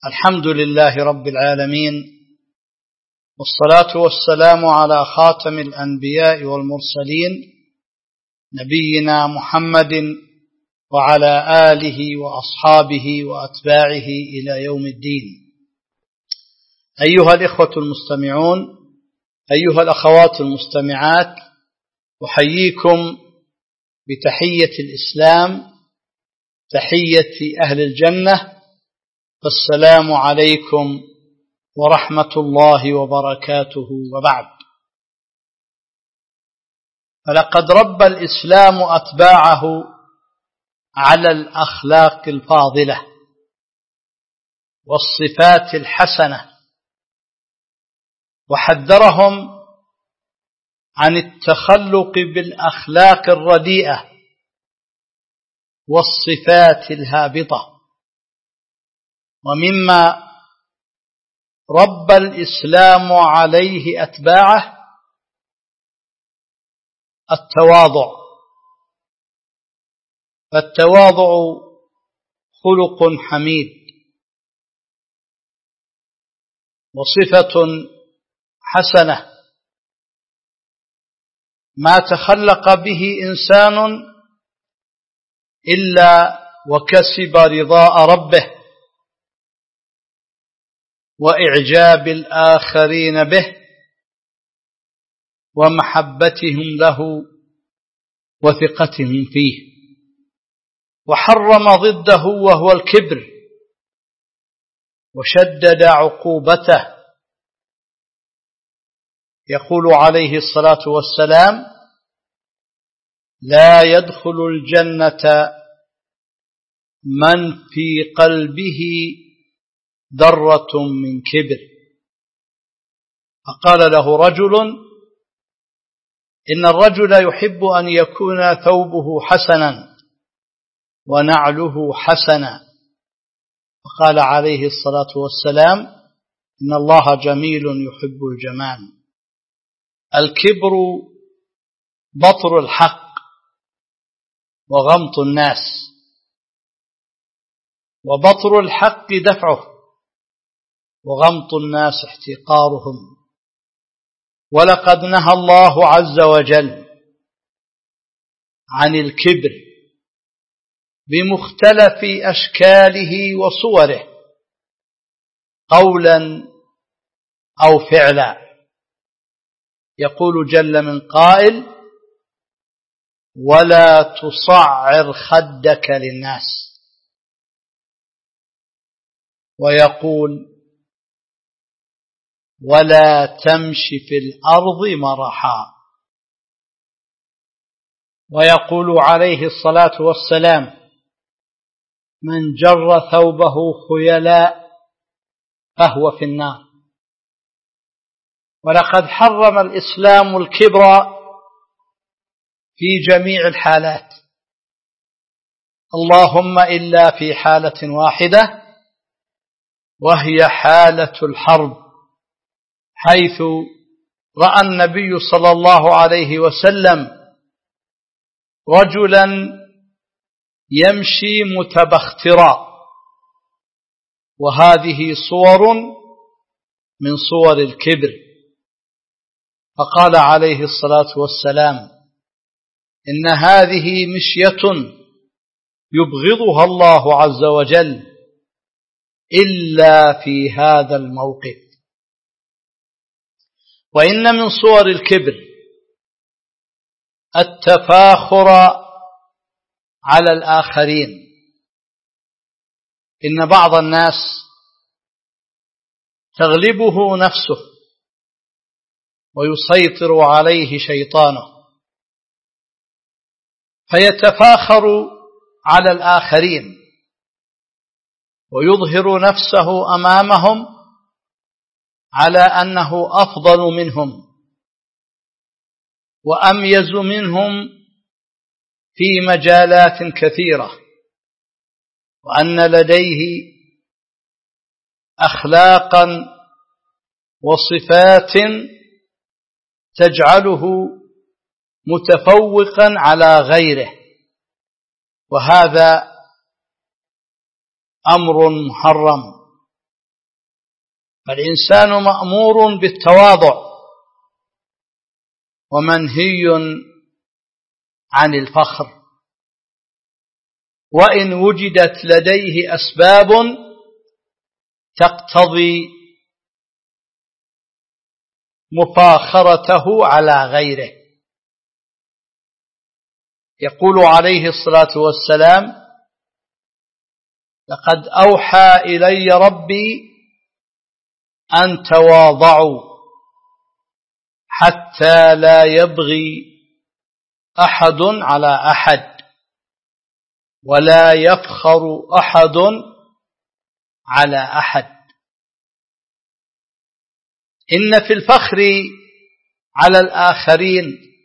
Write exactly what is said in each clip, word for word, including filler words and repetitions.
الحمد لله رب العالمين، والصلاة والسلام على خاتم الأنبياء والمرسلين نبينا محمد وعلى آله وأصحابه وأتباعه إلى يوم الدين. أيها الإخوة المستمعون، أيها الأخوات المستمعات، أحييكم بتحية الإسلام، تحية أهل الجنة، السلام عليكم ورحمة الله وبركاته. وبعد، فلقد ربى الإسلام أتباعه على الأخلاق الفاضلة والصفات الحسنة، وحذرهم عن التخلق بالأخلاق الرديئة والصفات الهابطة. ومما ربى الإسلام عليه أتباعه التواضع، فالتواضع خلق حميد وصفة حسنة ما تخلق به إنسان إلا وكسب رضاء ربه وإعجاب الآخرين به ومحبتهم له وثقتهم فيه، وحرم ضده وهو الكبر وشدد عقوبته. يقول عليه الصلاة والسلام: لا يدخل الجنة من في قلبه ذرة من كبر. فقال له رجل: إن الرجل يحب أن يكون ثوبه حسنا ونعله حسنا. فقال عليه الصلاة والسلام: إن الله جميل يحب الجمال. الكبر بطر الحق وغمط الناس، وبطر الحق دفعه، وغمط الناس احتقارهم. ولقد نهى الله عز وجل عن الكبر بمختلف أشكاله وصوره قولا أو فعلا. يقول جل من قائل: ولا تصعر خدك للناس. ويقول: ولا تمش في الأرض مرحا. ويقول عليه الصلاة والسلام: من جر ثوبه خيلاء فهو في النار. ولقد حرم الإسلام الكبر في جميع الحالات، اللهم إلا في حالة واحدة، وهي حالة الحرب، حيث رأى النبي صلى الله عليه وسلم رجلا يمشي متبخترا، وهذه صور من صور الكبر. فقال عليه الصلاة والسلام: إن هذه مشية يبغضها الله عز وجل إلا في هذا الموقف. وإن من صور الكبر التفاخر على الآخرين. إن بعض الناس تغلبه نفسه ويسيطر عليه شيطانه، فيتفاخر على الآخرين ويظهر نفسه أمامهم على أنه أفضل منهم وأميز منهم في مجالات كثيرة، وأن لديه أخلاقا وصفات تجعله متفوقا على غيره، وهذا أمر محرم فالإنسان مأمور بالتواضع ومنهي عن الفخر، وإن وجدت لديه أسباب تقتضي مفاخرته على غيره. يقول عليه الصلاة والسلام: لقد أوحى إلي ربي أن تواضعوا حتى لا يبغي أحد على أحد ولا يفخر أحد على أحد. إن في الفخر على الآخرين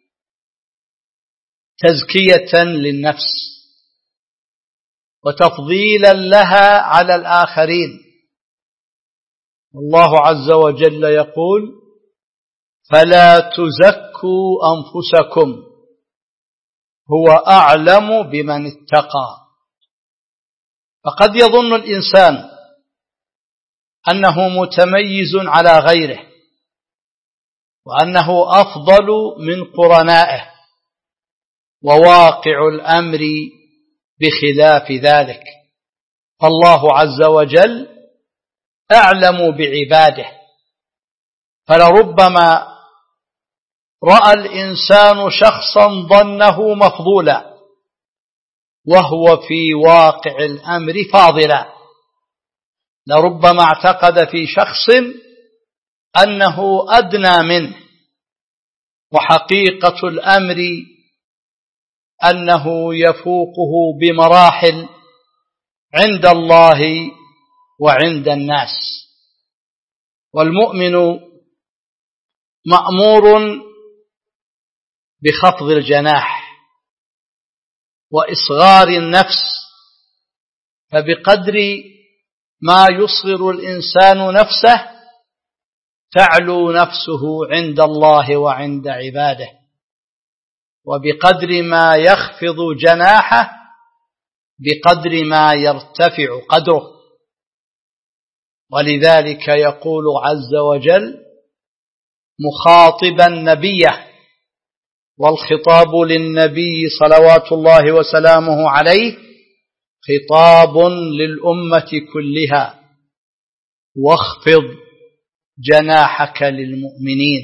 تزكية للنفس وتفضيلا لها على الآخرين. الله عز وجل يقول: فلا تزكوا أنفسكم هو أعلم بمن اتقى. فقد يظن الإنسان أنه متميز على غيره وأنه أفضل من قرنائه، وواقع الأمر بخلاف ذلك. فالله عز وجل أعلم بعباده، فلربما رأى الإنسان شخصا ظنه مفضولا وهو في واقع الأمر فاضلا، لربما اعتقد في شخص أنه أدنى منه، وحقيقة الأمر أنه يفوقه بمراحل عند الله وعند الناس. والمؤمن مأمور بخفض الجناح وإصغار النفس، فبقدر ما يصغر الإنسان نفسه تعلو نفسه عند الله وعند عباده، وبقدر ما يخفض جناحه بقدر ما يرتفع قدره. ولذلك يقول عز وجل مخاطبا نبيه، والخطاب للنبي صلوات الله وسلامه عليه خطاب للأمة كلها: واخفض جناحك للمؤمنين.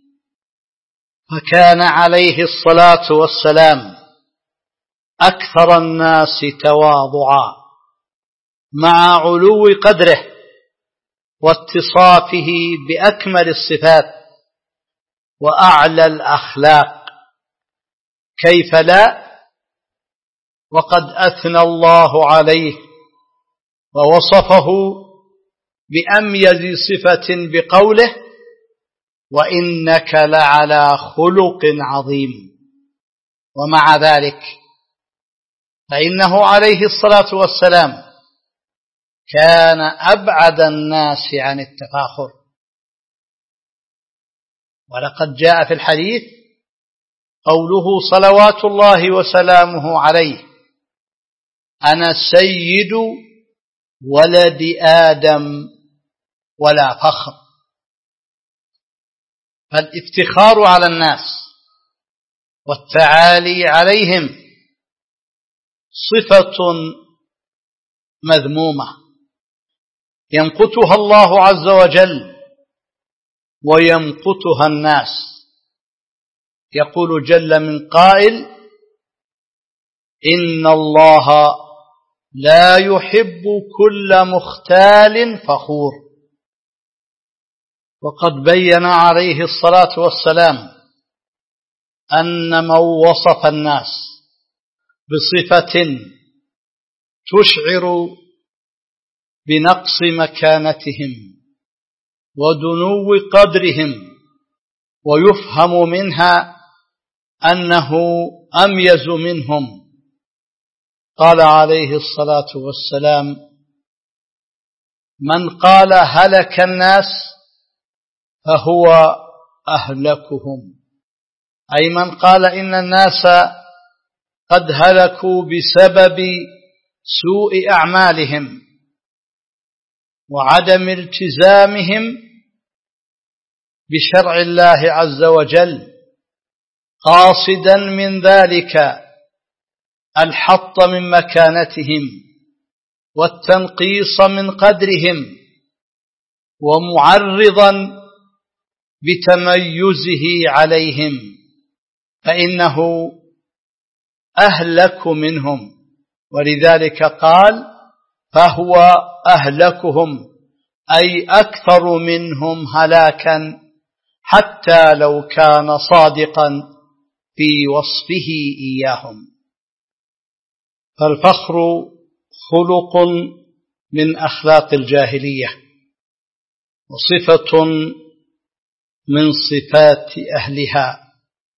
فكان عليه الصلاة والسلام أكثر الناس تواضعا مع علو قدره واتصافه بأكمل الصفات وأعلى الأخلاق. كيف لا وقد أثنى الله عليه ووصفه بأميز صفة بقوله: وإنك لعلى خلق عظيم. ومع ذلك فإنه عليه الصلاة والسلام كان أبعد الناس عن التفاخر. ولقد جاء في الحديث قوله صلوات الله وسلامه عليه: أنا سيد ولد آدم ولا فخر. فالافتخار على الناس والتعالي عليهم صفة مذمومة يمقتها الله عز وجل ويمقتها الناس. يقول جل من قائل: إن الله لا يحب كل مختال فخور. وقد بين عليه الصلاة والسلام أن من وصف الناس بصفة تشعر بنقص مكانتهم ودنو قدرهم ويفهم منها أنه أميز منهم، قال عليه الصلاة والسلام: من قال هلك الناس فهو أهلكهم، أي من قال إن الناس قد هلكوا بسبب سوء أعمالهم وعدم التزامهم بشرع الله عز وجل، قاصدا من ذلك الحط من مكانتهم والتنقيص من قدرهم، ومعرضا بتميزه عليهم، فإنه أهلك منهم. ولذلك قال فهو أهلكهم، أي أكثر منهم هلاكا، حتى لو كان صادقا في وصفه إياهم. فالفخر خلق من أخلاق الجاهلية، وصفة من صفات أهلها.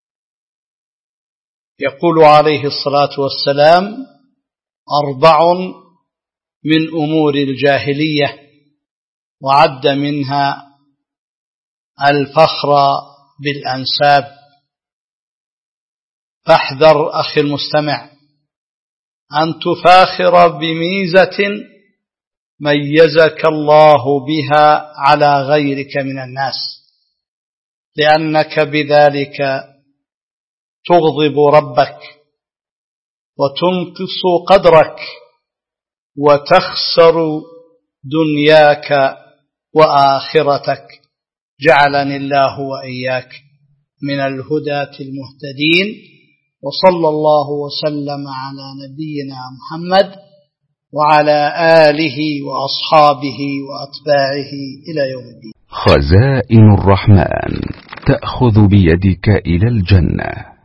يقول عليه الصلاة والسلام: أربع من أمور الجاهلية، وعد منها الفخر بالأنساب. فاحذر أخي المستمع أن تفاخر بميزة ميزك الله بها على غيرك من الناس، لأنك بذلك تغضب ربك وتنقص قدرك وتخسر دنياك وآخرتك. جعلني الله وإياك من الهداة المهتدين، وصلى الله وسلم على نبينا محمد وعلى آله وأصحابه وأتباعه إلى يوم الدين. خزائن الرحمن تأخذ بيدك إلى الجنة.